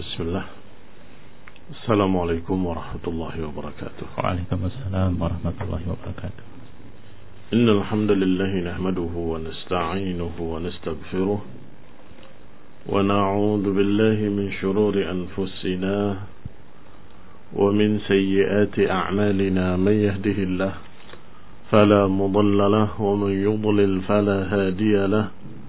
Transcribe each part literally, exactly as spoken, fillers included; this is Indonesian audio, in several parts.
بسم الله. السلام عليكم ورحمة الله وبركاته. وعليكم السلام ورحمة الله وبركاته. إن الحمد لله نحمده ونستعينه ونستغفره ونعوذ بالله من شرور أنفسنا ومن سيئات أعمالنا. من يهده الله فلا مضل له ومن يضلل فلا هادي له.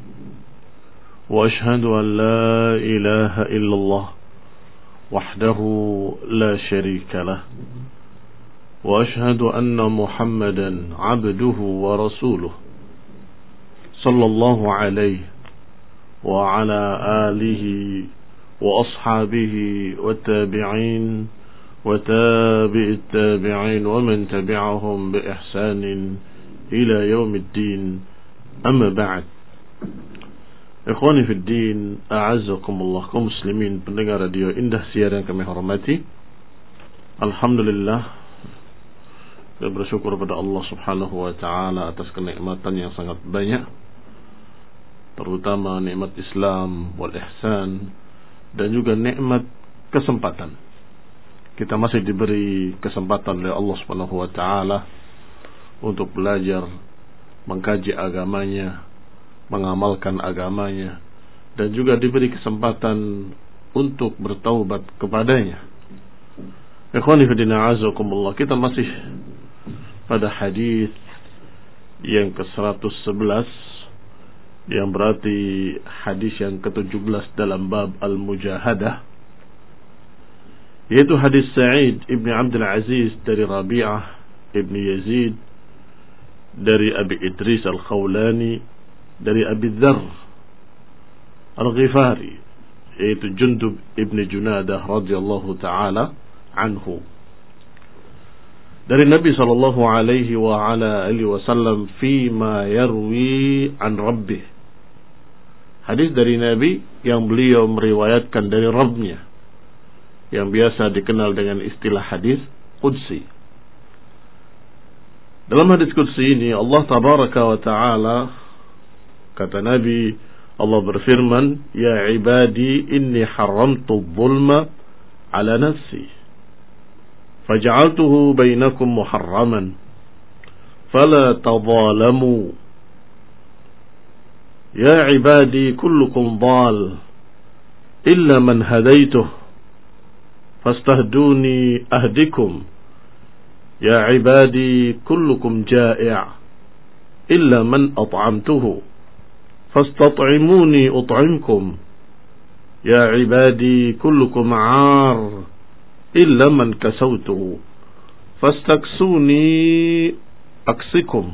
وأشهد أن لا إله إلا الله وحده لا شريك له. وأشهد أن محمدا عبده ورسوله صلى الله عليه وعلى آله وأصحابه والتابعين وتابع التابعين ومن تبعهم بإحسان إلى يوم الدين. أما بعد. Ikhwani fi din, a'azzakumullah, kaum muslimin pendengar radio Indah Siar yang kami hormati. Alhamdulillah, kita bersyukur pada Allah Subhanahu wa taala atas kenikmatan yang sangat banyak, terutama nikmat Islam wal ihsan dan juga nikmat kesempatan. Kita masih diberi kesempatan oleh Allah Subhanahu wa taala untuk belajar, mengkaji agamanya, mengamalkan agamanya, dan juga diberi kesempatan untuk bertaubat kepadanya. Ikhwani fi din, a'azzakumullah, kita masih pada hadis yang ke seratus sebelas, yang berarti hadis yang ke tujuh belas dalam bab al-mujahadah, yaitu hadis Sa'id ibn Abdul Aziz dari Rabi'ah ibn Yazid dari Abi Idris al-Khawlani dari Abi Dzar Al-Ghifari, yaitu Jundub ibn Junadah radhiyallahu ta'ala anhu, dari Nabi sallallahu alaihi wa ala alihi wasallam fima yarwi an rabbih. Hadis dari Nabi yang beliau meriwayatkan dari Rabbnya, yang biasa dikenal dengan istilah hadis qudsi. Dalam hadis qudsi ini Allah tabaraka wa ta'ala, kata Nabi, Allah berfirman, ya ibadi inni haramtu dhulma ala nafsi faj'altuhu bainakum muharraman fala tadhalamu. Ya ibadi kullukum dhal illa man hadaituh fastahduni ahdikum. Ya ibadi kullukum ja'i' illa man at'amtuhu فاستطعموني أطعمكم. يا عبادي كلكم عار إلا من كسوته فاستكسوني أكسكم.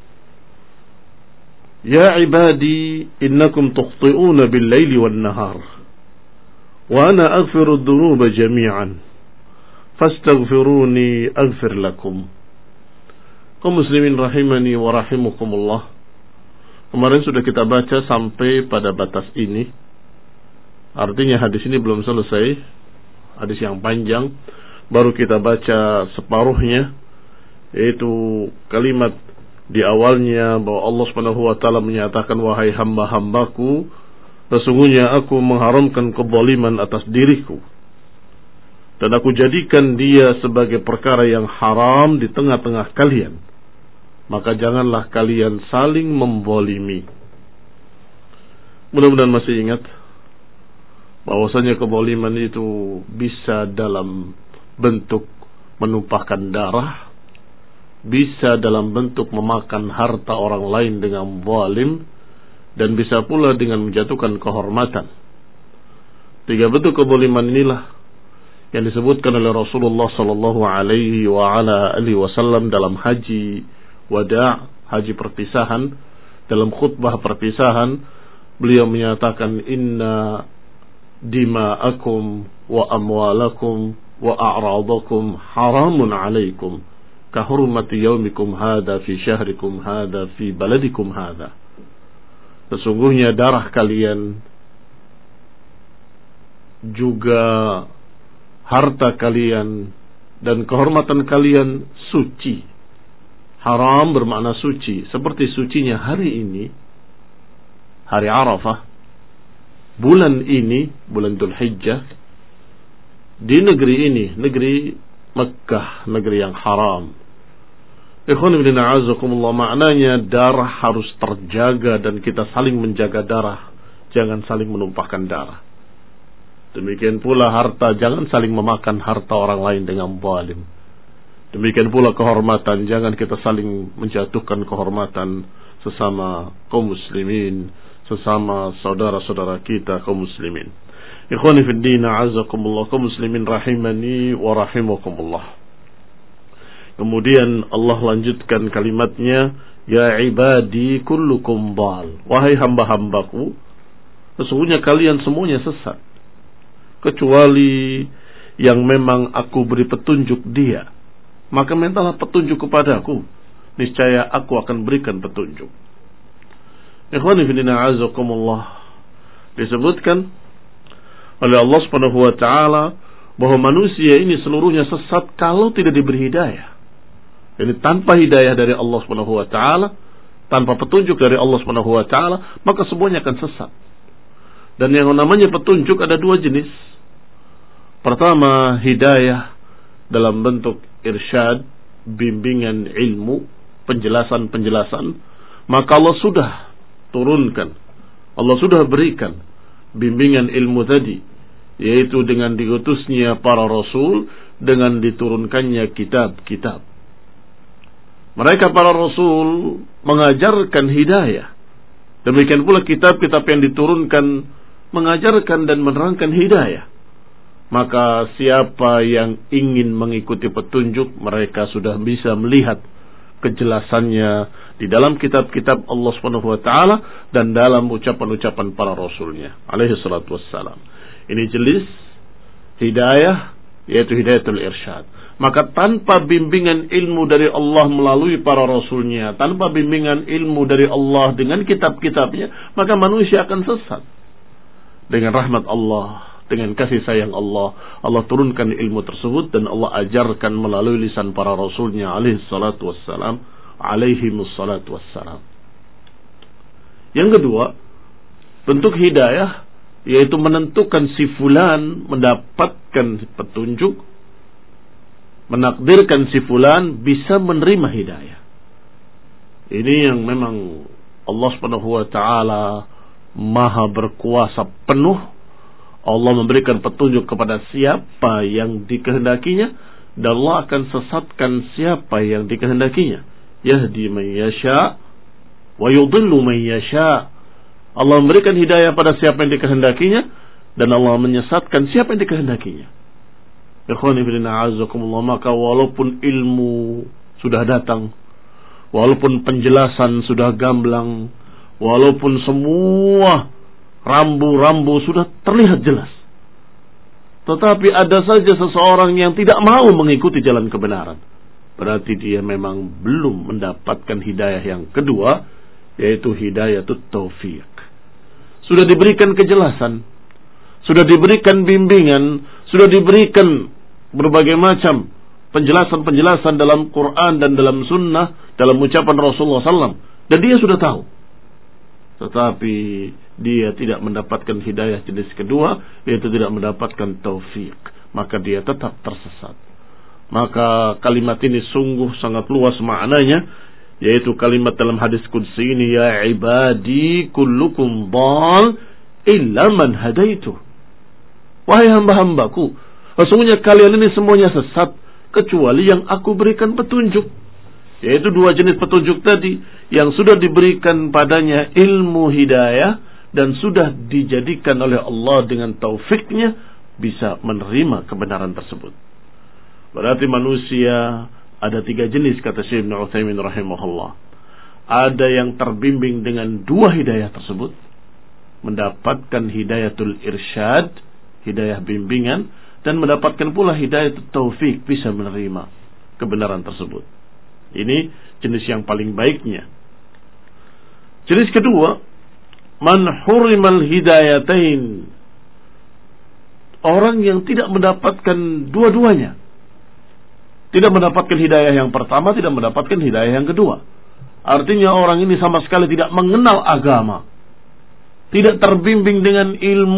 يا عبادي إنكم تخطئون بالليل والنهار وأنا أغفر الذنوب جميعا فاستغفروني أغفر لكم. kaum muslimin rahimani wa rahimukumullah, kemarin sudah kita baca sampai pada batas ini. Artinya hadis ini belum selesai, hadis yang panjang. Baru kita baca separuhnya, yaitu kalimat di awalnya bahwa Allah Subhanahu wa taala menyatakan, wahai hamba-hambaku, sesungguhnya aku mengharamkan kezaliman atas diriku, dan aku jadikan dia sebagai perkara yang haram di tengah-tengah kalian. Maka janganlah kalian saling membolimi. Mudah-mudahan masih ingat bahwasanya kezaliman itu bisa dalam bentuk menumpahkan darah, bisa dalam bentuk memakan harta orang lain dengan zalim, dan bisa pula dengan menjatuhkan kehormatan. Tiga bentuk kezaliman inilah yang disebutkan oleh Rasulullah sallallahu alaihi wa ala alihi wasallam dalam haji wada', haji perpisahan. Dalam khutbah perpisahan beliau menyatakan, inna dima'akum wa amwalakum wa a'radakum haramun alaikum ka hurmati yaumikum hadha fi syahrikum hadha fi baladikum hadha. Sesungguhnya darah kalian juga harta kalian dan kehormatan kalian suci. Haram bermakna suci, seperti sucinya hari ini, hari Arafah, bulan ini, bulan Dzulhijjah, di negeri ini, negeri Mekah, negeri yang haram. Ikhwan fillah a'azakumullah, maknanya darah harus terjaga dan kita saling menjaga darah, jangan saling menumpahkan darah. Demikian pula harta, jangan saling memakan harta orang lain dengan zalim. Demikian pula kehormatan, jangan kita saling menjatuhkan kehormatan sesama kaum muslimin, sesama saudara-saudara kita kaum muslimin. Ikhwani fid din, a'azakumullah, kaum muslimin rahimani wa rahimakumullah. Kemudian Allah lanjutkan kalimatnya, ya ibadi kullukum dhal, wahai hamba-hambaku, sesungguhnya kalian semuanya sesat, kecuali yang memang aku beri petunjuk dia, maka mintalah petunjuk kepadaku, niscaya aku akan berikan petunjuk. Ikhwani fillah a'azakumullah, disebutkan oleh Allah Subhanahu wa taala bahwa manusia ini seluruhnya sesat kalau tidak diberi hidayah. Ini tanpa hidayah dari Allah Subhanahu wa taala, tanpa petunjuk dari Allah Subhanahu wa taala, maka semuanya akan sesat. Dan yang namanya petunjuk ada dua jenis. Pertama, hidayah dalam bentuk irsyad, bimbingan ilmu, penjelasan-penjelasan, maka Allah sudah turunkan, Allah sudah berikan bimbingan ilmu tadi, yaitu dengan diutusnya para rasul, dengan diturunkannya kitab-kitab. Mereka para rasul mengajarkan hidayah. Demikian pula kitab-kitab yang diturunkan mengajarkan dan menerangkan hidayah. Maka siapa yang ingin mengikuti petunjuk, mereka sudah bisa melihat kejelasannya di dalam kitab-kitab Allah Subhanahu wa taala dan dalam ucapan-ucapan para rasulnya alaihi salatu wassalam. Ini jelas hidayah, yaitu hidayatul irsyad. Maka tanpa bimbingan ilmu dari Allah melalui para rasulnya, tanpa bimbingan ilmu dari Allah dengan kitab-kitabnya, maka manusia akan sesat. Dengan rahmat Allah, dengan kasih sayang Allah, Allah turunkan ilmu tersebut dan Allah ajarkan melalui lisan para rasulnya alaihi salatu wassalam, alaihi salatu wassalam. Yang kedua, bentuk hidayah, yaitu menentukan si fulan mendapatkan petunjuk, menakdirkan si fulan bisa menerima hidayah. Ini yang memang Allah Subhanahu wa taala maha berkuasa penuh. Allah memberikan petunjuk kepada siapa yang dikehendakinya, dan Allah akan sesatkan siapa yang dikehendakinya. Yahdi man yasha wa yudhillu man yasha. Allah memberikan hidayah pada siapa yang dikehendakinya, dan Allah menyesatkan siapa yang dikehendakinya. Ikhwani fillah a'azakumullah, maka walaupun ilmu sudah datang, walaupun penjelasan sudah gamblang, walaupun semua rambu-rambu sudah terlihat jelas, tetapi ada saja seseorang yang tidak mau mengikuti jalan kebenaran, berarti dia memang belum mendapatkan hidayah yang kedua, yaitu hidayatut taufiq. Sudah diberikan kejelasan, sudah diberikan bimbingan, sudah diberikan berbagai macam penjelasan-penjelasan dalam Quran dan dalam sunnah, dalam ucapan Rasulullah sallallahu alaihi wasallam, dan dia sudah tahu. Tetapi dia tidak mendapatkan hidayah jenis kedua, yaitu tidak mendapatkan taufik, maka dia tetap tersesat. Maka kalimat ini sungguh sangat luas maknanya, yaitu kalimat dalam hadis qudsi ini, ya ibadi kullukum dhal illa man hadaitu. Wahai hamba-hambaku, sesungguhnya kalian ini semuanya sesat kecuali yang aku berikan petunjuk. Yaitu dua jenis petunjuk tadi yang sudah diberikan padanya ilmu hidayah dan sudah dijadikan oleh Allah dengan taufiknya bisa menerima kebenaran tersebut. Berarti manusia ada tiga jenis, kata Syekh Ibnu Utsaimin rahimahullah. Ada yang terbimbing dengan dua hidayah tersebut, mendapatkan hidayatul irsyad, hidayah bimbingan, dan mendapatkan pula hidayatul taufik, bisa menerima kebenaran tersebut. Ini jenis yang paling baiknya. Jenis kedua, man hurimal hidayatain, orang yang tidak mendapatkan dua-duanya. Tidak mendapatkan hidayah yang pertama, tidak mendapatkan hidayah yang kedua. Artinya orang ini sama sekali tidak mengenal agama, tidak terbimbing dengan ilmu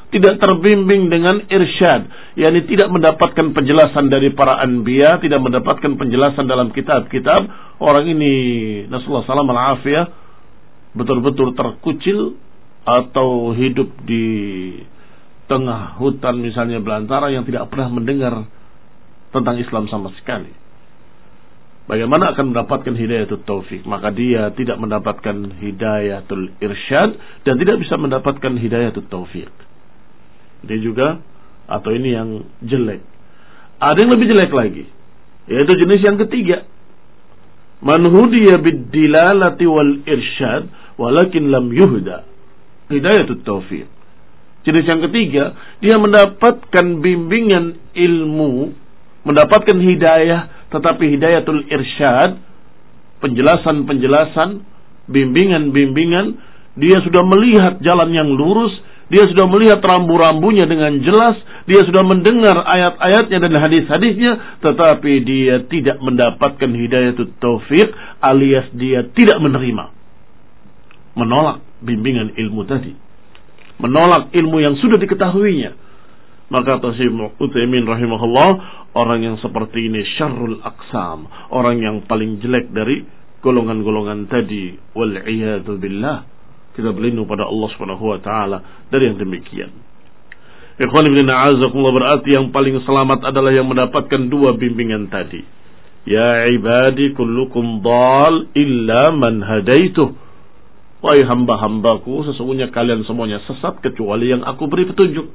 tidak terbimbing dengan irsyad, yakni tidak mendapatkan penjelasan dari para anbiya, tidak mendapatkan penjelasan dalam kitab-kitab, orang ini nasallahu salam al-afiyah betul-betul terkucil atau hidup di tengah hutan misalnya belantara yang tidak pernah mendengar tentang Islam sama sekali. Bagaimana akan mendapatkan hidayatul taufik? Maka dia tidak mendapatkan hidayatul irsyad dan tidak bisa mendapatkan hidayatul taufik. Dia juga, atau ini yang jelek. Ada yang lebih jelek lagi, yaitu jenis yang ketiga. Man hudiya bid-dilalati wal irsyad walakin lam yuhda hidayatul taufik. Jenis yang ketiga, dia mendapatkan bimbingan ilmu, mendapatkan hidayah, tetapi hidayatul irsyad, penjelasan-penjelasan, bimbingan-bimbingan, dia sudah melihat jalan yang lurus, dia sudah melihat rambu-rambunya dengan jelas, dia sudah mendengar ayat-ayatnya dan hadis-hadisnya, tetapi dia tidak mendapatkan hidayatul taufik, alias dia tidak menerima, menolak bimbingan ilmu tadi, menolak ilmu yang sudah diketahuinya. Maka kata Syekh Utsaimin rahimahullah, orang yang seperti ini syarrul aqsam, orang yang paling jelek dari golongan-golongan tadi. Wal iyadu billah. Kita berlindung pada Allah Subhanahu wa taala dari yang demikian. Ikhwan ibn a'azakumullah, berarti yang paling selamat adalah yang mendapatkan dua bimbingan tadi. Ya ibadi kullukum dhal illa man hadaituh. Wahai hamba-hambaku, sesungguhnya kalian semuanya sesat kecuali yang aku beri petunjuk.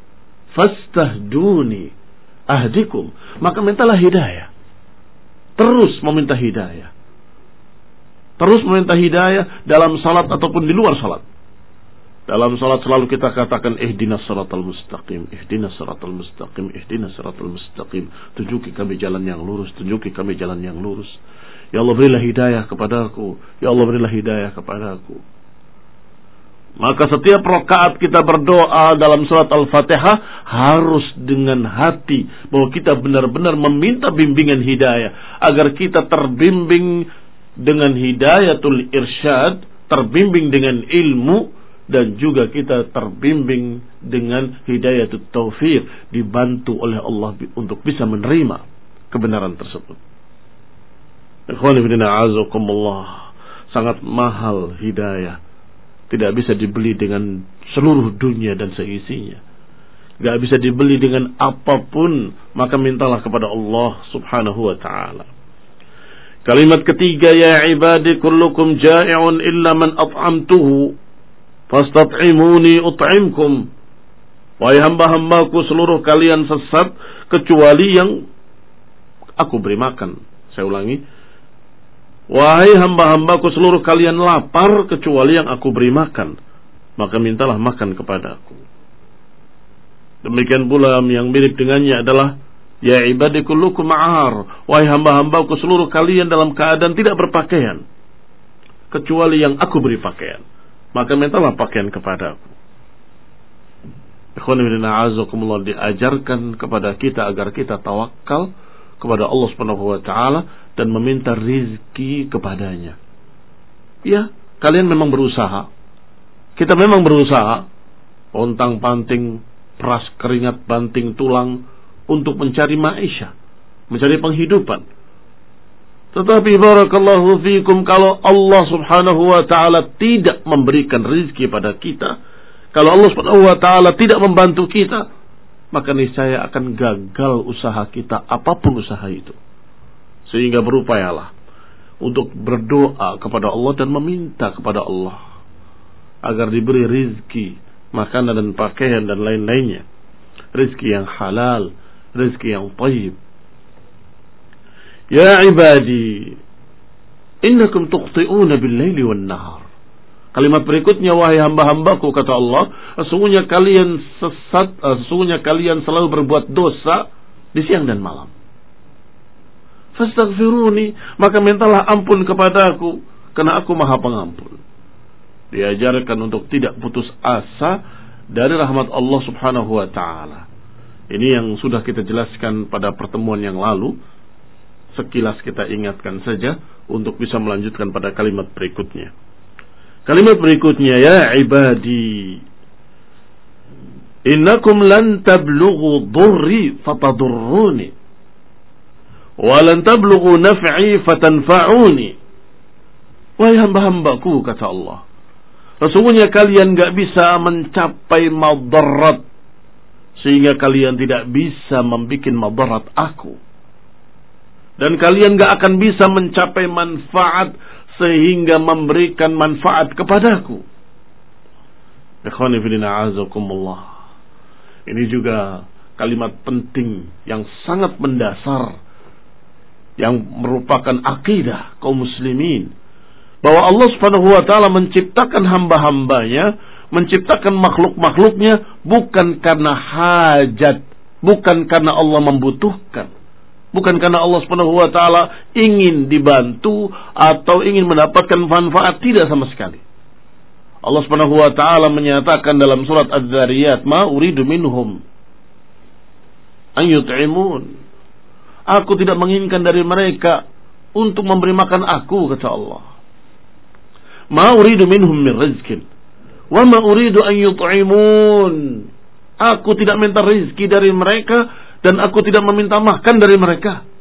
Fastahduni ahdikum, maka mintalah hidayah. Terus meminta hidayah. Terus meminta hidayah dalam salat ataupun di luar salat. Dalam salat selalu kita katakan ihdinas siratal mustaqim, ihdinas siratal mustaqim, ihdinas siratal mustaqim. Tunjuki kami jalan yang lurus, tunjuki kami jalan yang lurus. Ya Allah, berilah hidayah kepadaku. Ya Allah, berilah hidayah kepadaku. Maka setiap rakaat kita berdoa dalam surat Al-Fatihah harus dengan hati bahwa kita benar-benar meminta bimbingan hidayah agar kita terbimbing dengan hidayatul irsyad, terbimbing dengan ilmu, dan juga kita terbimbing dengan hidayatul taufik, dibantu oleh Allah untuk bisa menerima kebenaran tersebut. Ikhwan fillah a'azakumullah, sangat mahal hidayah. Tidak bisa dibeli dengan seluruh dunia dan seisinya. Tidak bisa dibeli dengan apapun. Maka mintalah kepada Allah subhanahu wa ta'ala. Kalimat ketiga, ya ibadi kullukum ja'i'un illa man at'amtuhu fastat'imuni ut'imkum. Wahai hamba-hambaku, seluruh kalian sesat kecuali yang aku beri makan. Saya ulangi. Wahai hamba-hambaku, seluruh kalian lapar kecuali yang aku beri makan, maka mintalah makan kepadaku. Demikian pula yang mirip dengannya adalah ya ibadi kullukum ma'ar. Wahai hamba-hambaku, seluruh kalian dalam keadaan tidak berpakaian kecuali yang aku beri pakaian, maka mintalah pakaian kepadaku. Ikhwan fillah a'azakumullah, diajarkan kepada kita agar kita tawakal kepada Allah Subhanahu wa taala dan meminta rizki kepadanya. Ya, kalian memang berusaha. Kita memang berusaha, ontang-panting, peras keringat, banting tulang untuk mencari maisha, mencari penghidupan. Tetapi barakallahu fikum, kalau Allah Subhanahu wa taala tidak memberikan rizki pada kita, kalau Allah Subhanahu wa taala tidak membantu kita, maka niscaya akan gagal usaha kita, apapun usaha itu. Sehingga berupayalah untuk berdoa kepada Allah dan meminta kepada Allah agar diberi rizki, makanan dan pakaian dan lain-lainnya. Rizki yang halal, rizki yang thayyib. Ya ibadi, innakum tukhti'una bil-laili wan-nahar. Kalimat berikutnya, wahai hamba-hambaku, kata Allah, sesungguhnya kalian sesat, sesungguhnya kalian selalu berbuat dosa di siang dan malam. Fastaghfiruni, maka mintalah ampun kepadaku, karena aku Maha Pengampun. Diajarkan untuk tidak putus asa dari rahmat Allah Subhanahu wa taala. Ini yang sudah kita jelaskan pada pertemuan yang lalu. Sekilas kita ingatkan saja untuk bisa melanjutkan pada kalimat berikutnya. Kalimat berikutnya, ya ibadi innakum lan tablughu dhurri fatadurruni wa lan tablughu naf'i fatanfa'uni. Wahai hamba-hambaku, kata Allah, sesungguhnya kalian gak bisa mencapai madarat sehingga kalian tidak bisa membuat madarat aku, dan kalian gak akan bisa mencapai manfaat sehingga memberikan manfaat kepadaku. Ikhwani fillah azakumullah. Ini juga kalimat penting yang sangat mendasar yang merupakan akidah kaum muslimin, bahwa Allah Subhanahu wa taala menciptakan hamba-hambanya, menciptakan makhluk-makhluknya bukan karena hajat, bukan karena Allah membutuhkan, bukan karena Allah Subhanahu wa taala ingin dibantu atau ingin mendapatkan manfaat, tidak sama sekali. Allah Subhanahu wa taala menyatakan dalam surat Az-Zariyat, "Ma uridu minhum an yut'imun." Aku tidak menginginkan dari mereka untuk memberi makan aku, kata Allah. Ma uridu minhum min rizkin wa ma uridu an yut'imun. Aku tidak minta rizki dari mereka dan aku tidak meminta makan dari mereka.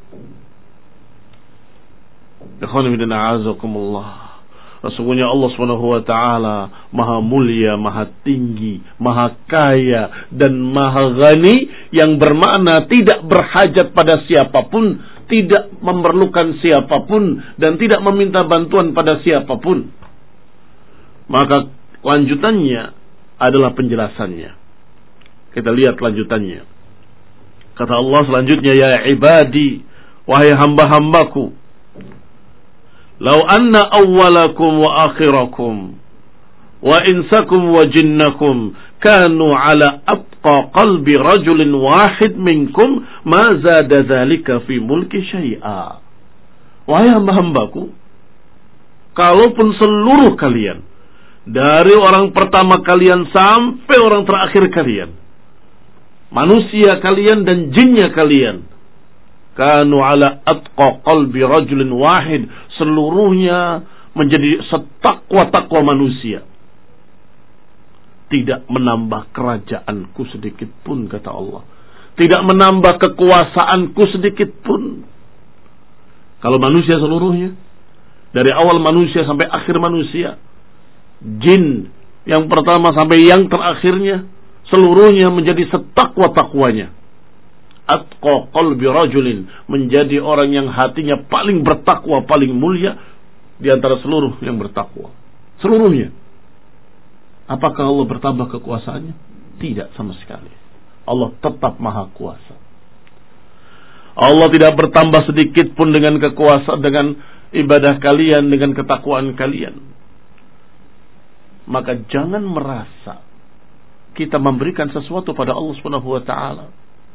Ikhwani fillah a'azakumullah. Sesungguhnya Allah Subhanahu wa taala maha mulia, maha tinggi, maha kaya dan maha ghani, yang bermakna tidak berhajat pada siapapun, tidak memerlukan siapapun dan tidak meminta bantuan pada siapapun. Maka lanjutannya adalah penjelasannya. Kita lihat lanjutannya. Kata Allah selanjutnya, ya ibadi, wahai hamba-hambaku, lau anna awwalakum wa akhirakum wa insakum wa jinnakum kanu ala abqa qalbi rajulin wahid minkum ma zada dzalika fi mulki syai'a. Wahai hamba-hambaku, kalaupun seluruh kalian, dari orang pertama kalian sampai orang terakhir kalian, manusia kalian dan jinnya kalian, kanu ala atqa qalbi rajulin wahid, seluruhnya menjadi setakwa-takwa manusia, tidak menambah kerajaanku sedikit pun, kata Allah, tidak menambah kekuasaanku sedikit pun. Kalau manusia seluruhnya, dari awal manusia sampai akhir manusia, jin yang pertama sampai yang terakhirnya, seluruhnya menjadi setakwa-takwanya. Atqa qalbi rajulin, menjadi orang yang hatinya paling bertakwa, paling mulia di antara seluruh yang bertakwa. Seluruhnya. Apakah Allah bertambah kekuasaannya? Tidak sama sekali. Allah tetap maha kuasa. Allah tidak bertambah sedikit pun dengan kekuasaan, dengan ibadah kalian, dengan ketakwaan kalian. Maka jangan merasa kita memberikan sesuatu pada Allah Subhanahu wa taala.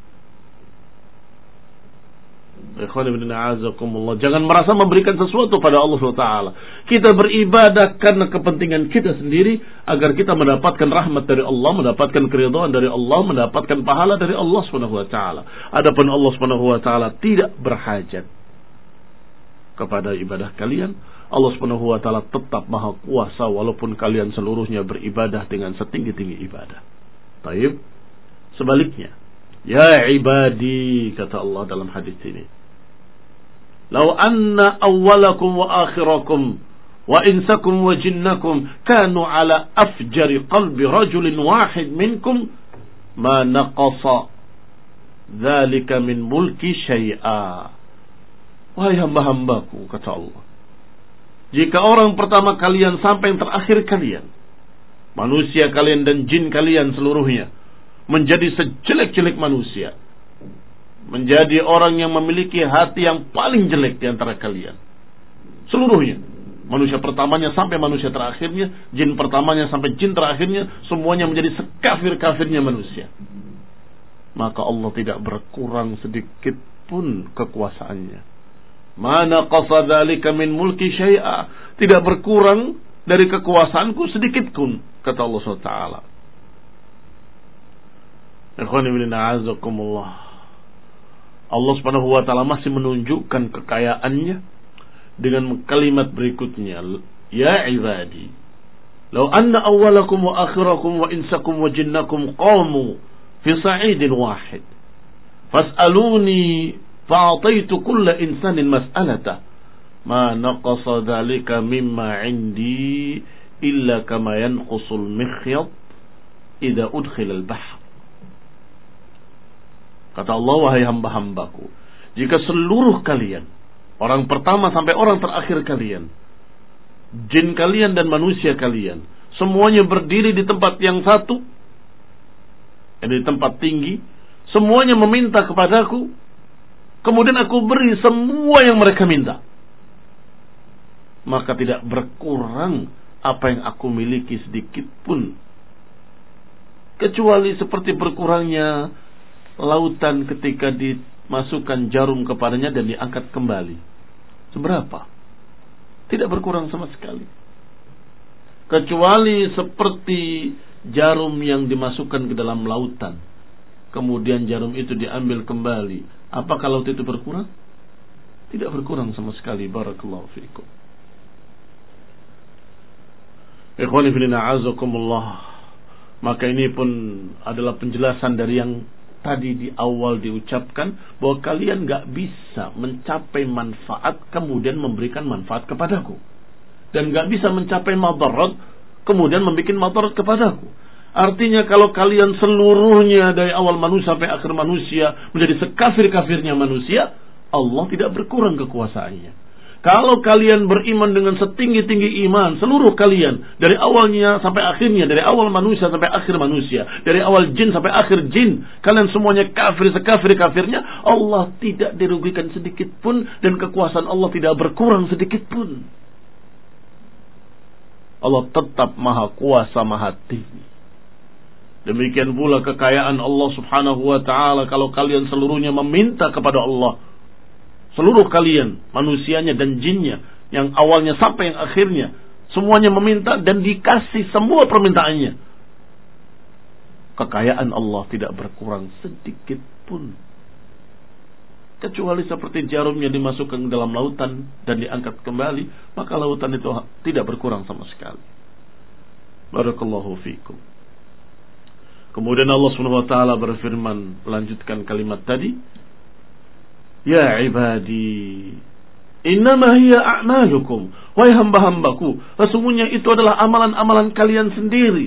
Jangan merasa memberikan sesuatu pada Allah Subhanahu wa taala. Kita beribadah karena kepentingan kita sendiri, agar kita mendapatkan rahmat dari Allah, mendapatkan keridhaan dari Allah, mendapatkan pahala dari Allah Subhanahu wa taala. Adapun Allah Subhanahu wa taala tidak berhajat kepada ibadah kalian. Allah Subhanahu wa taala tetap maha kuasa walaupun kalian seluruhnya beribadah dengan setinggi-tinggi ibadah. Baik. Sebaliknya, ya ibadi, kata Allah dalam hadis ini, lau anna awwalakum wa akhirakum wa insakum wa jinnakum kanu ala afjari qalbi rajulin wahid minkum ma naqasa dzalika min mulki syai'a. Wahai hamba-hambaku, kata Allah, jika orang pertama kalian sampai yang terakhir kalian, manusia kalian dan jin kalian seluruhnya, menjadi sejelek-jelek manusia, menjadi orang yang memiliki hati yang paling jelek di antara kalian, seluruhnya, manusia pertamanya sampai manusia terakhirnya, jin pertamanya sampai jin terakhirnya, semuanya menjadi sekafir-kafirnya manusia, maka Allah tidak berkurang sedikit pun kekuasaannya. Mana qasa dzalika min mulki syai'a, tidak berkurang dari kekuasaanku sedikit pun, kata Allah subhanahu wa taala. Ikhwani fillah a'azakumullah. Allah Subhanahu wa taala masih menunjukkan kekayaannya dengan kalimat berikutnya, ya ibadi, "Law anna awwalakum wa akhirakum wa insakum wa jinnakum qamu fi sa'idin wahid fas'aluni fa'ataitu kulla insanin mas'alatah ma naqasa dhalika mimma 'indi illa kama yanqusul mikhyat idza udkhila al-bahr." Kata Allah, "Wahai hamba-hambaku, jika seluruh kalian, orang pertama sampai orang terakhir kalian, jin kalian dan manusia kalian, semuanya berdiri di tempat yang satu, di tempat tinggi, semuanya meminta kepadaku, kemudian aku beri semua yang mereka minta, maka tidak berkurang apa yang aku miliki sedikit pun, kecuali seperti berkurangnya lautan ketika dimasukkan jarum kepadanya dan diangkat kembali. Seberapa? Tidak berkurang sama sekali. Kecuali seperti jarum yang dimasukkan ke dalam lautan, kemudian jarum itu diambil kembali. Apakah laut itu berkurang? Tidak berkurang sama sekali. Barakallahu fiikum. Ikhwani fillah, a'azakumullah. Maka ini pun adalah penjelasan dari yang tadi di awal diucapkan, bahwa kalian gak bisa mencapai manfaat kemudian memberikan manfaat kepadaku, dan gak bisa mencapai madarat kemudian membuat madarat kepadaku. Artinya kalau kalian seluruhnya dari awal manusia sampai akhir manusia menjadi sekafir-kafirnya manusia, Allah tidak berkurang kekuasaannya. Kalau kalian beriman dengan setinggi-tinggi iman, seluruh kalian, dari awalnya sampai akhirnya, dari awal manusia sampai akhir manusia, dari awal jin sampai akhir jin, kalian semuanya kafir, sekafir-kafirnya, Allah tidak dirugikan sedikit pun, dan kekuasaan Allah tidak berkurang sedikit pun. Allah tetap maha kuasa, maha tinggi. Demikian pula kekayaan Allah subhanahu wa ta'ala, kalau kalian seluruhnya meminta kepada Allah, seluruh kalian, manusianya dan jinnya, yang awalnya sampai yang akhirnya, semuanya meminta dan dikasih semua permintaannya, kekayaan Allah tidak berkurang sedikit pun, kecuali seperti jarum yang dimasukkan ke dalam lautan dan diangkat kembali, maka lautan itu tidak berkurang sama sekali. Barakallahu fiikum. Kemudian Allah subhanahu wa ta'ala berfirman, melanjutkan kalimat tadi, "Ya ibadi, innama hiya a'malukum." Wahai hamba-hambaku, sesungguhnya itu adalah amalan-amalan kalian sendiri.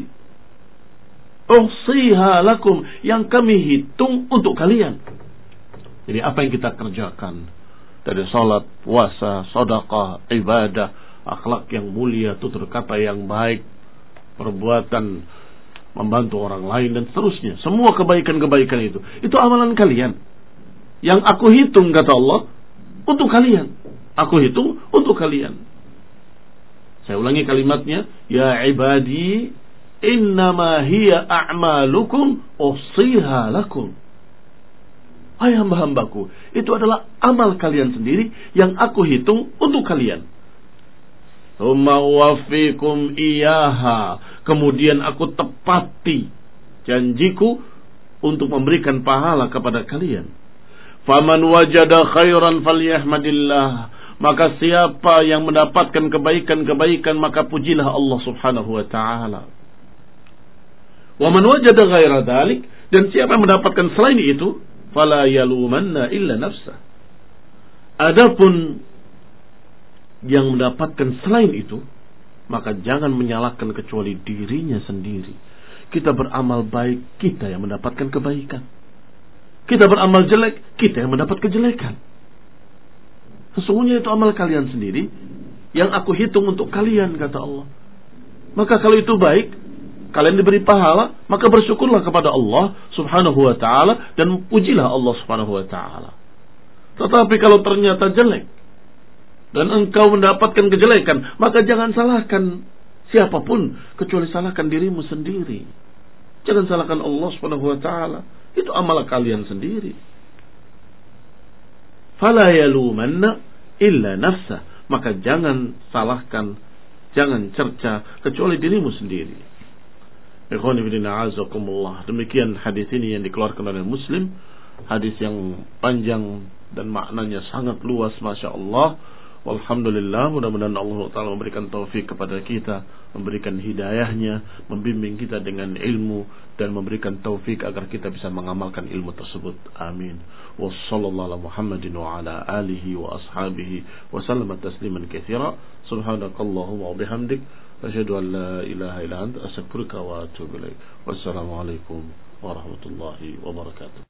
Uhsiha lakum, yang kami hitung untuk kalian. Jadi apa yang kita kerjakan, dari salat, puasa, sedekah, ibadah, akhlak yang mulia, tutur kata yang baik, perbuatan membantu orang lain dan seterusnya, semua kebaikan-kebaikan itu, itu amalan kalian. Yang aku hitung, kata Allah, untuk kalian. Aku hitung untuk kalian. Saya ulangi kalimatnya. Ya ibadi, innama hiya a'malukum usiha lakum. Hai hamba-hambaku, itu adalah amal kalian sendiri yang aku hitung untuk kalian. Tsumma wafikum iyaha, kemudian aku tepati janjiku untuk memberikan pahala kepada kalian. Faman wajada khairan falyahmadillah, maka siapa yang mendapatkan kebaikan-kebaikan maka pujilah Allah subhanahu wa ta'ala. Wa man wajada ghaira dzalik, dan siapa yang mendapatkan selain itu, fala yalumanna illa nafsah. Adapun yang mendapatkan selain itu, maka jangan menyalahkan kecuali dirinya sendiri. Kita beramal baik, kita yang mendapatkan kebaikan. Kita beramal jelek, kita yang mendapat kejelekan. Sesungguhnya itu amal kalian sendiri yang aku hitung untuk kalian, kata Allah. Maka kalau itu baik, kalian diberi pahala, maka bersyukurlah kepada Allah subhanahu wa ta'ala dan pujilah Allah subhanahu wa ta'ala. Tetapi kalau ternyata jelek dan engkau mendapatkan kejelekan, maka jangan salahkan siapapun kecuali salahkan dirimu sendiri. Jangan salahkan Allah subhanahu wa ta'ala. Itu amal kalian sendiri. Fala yalumanna illa nafsah, maka jangan salahkan, jangan cerca kecuali dirimu sendiri. Ikhwani fillah, a'azakumullah. Demikian hadis ini yang dikeluarkan oleh Muslim, hadis yang panjang dan maknanya sangat luas, masya Allah. Walhamdulillah, mudah-mudahan Allah Ta'ala memberikan taufik kepada kita, memberikan hidayahnya, membimbing kita dengan ilmu, dan memberikan taufik agar kita bisa mengamalkan ilmu tersebut. Amin. Wassallallahu ala Muhammadin wa ala alihi wa ashabihi wa sallama tasliman katsira. Subhanakallahumma wa bihamdik, asyhadu an la ilaha illa anta, astaghfiruka wa atubu ilaik. Wassalamualaikum warahmatullahi wabarakatuh.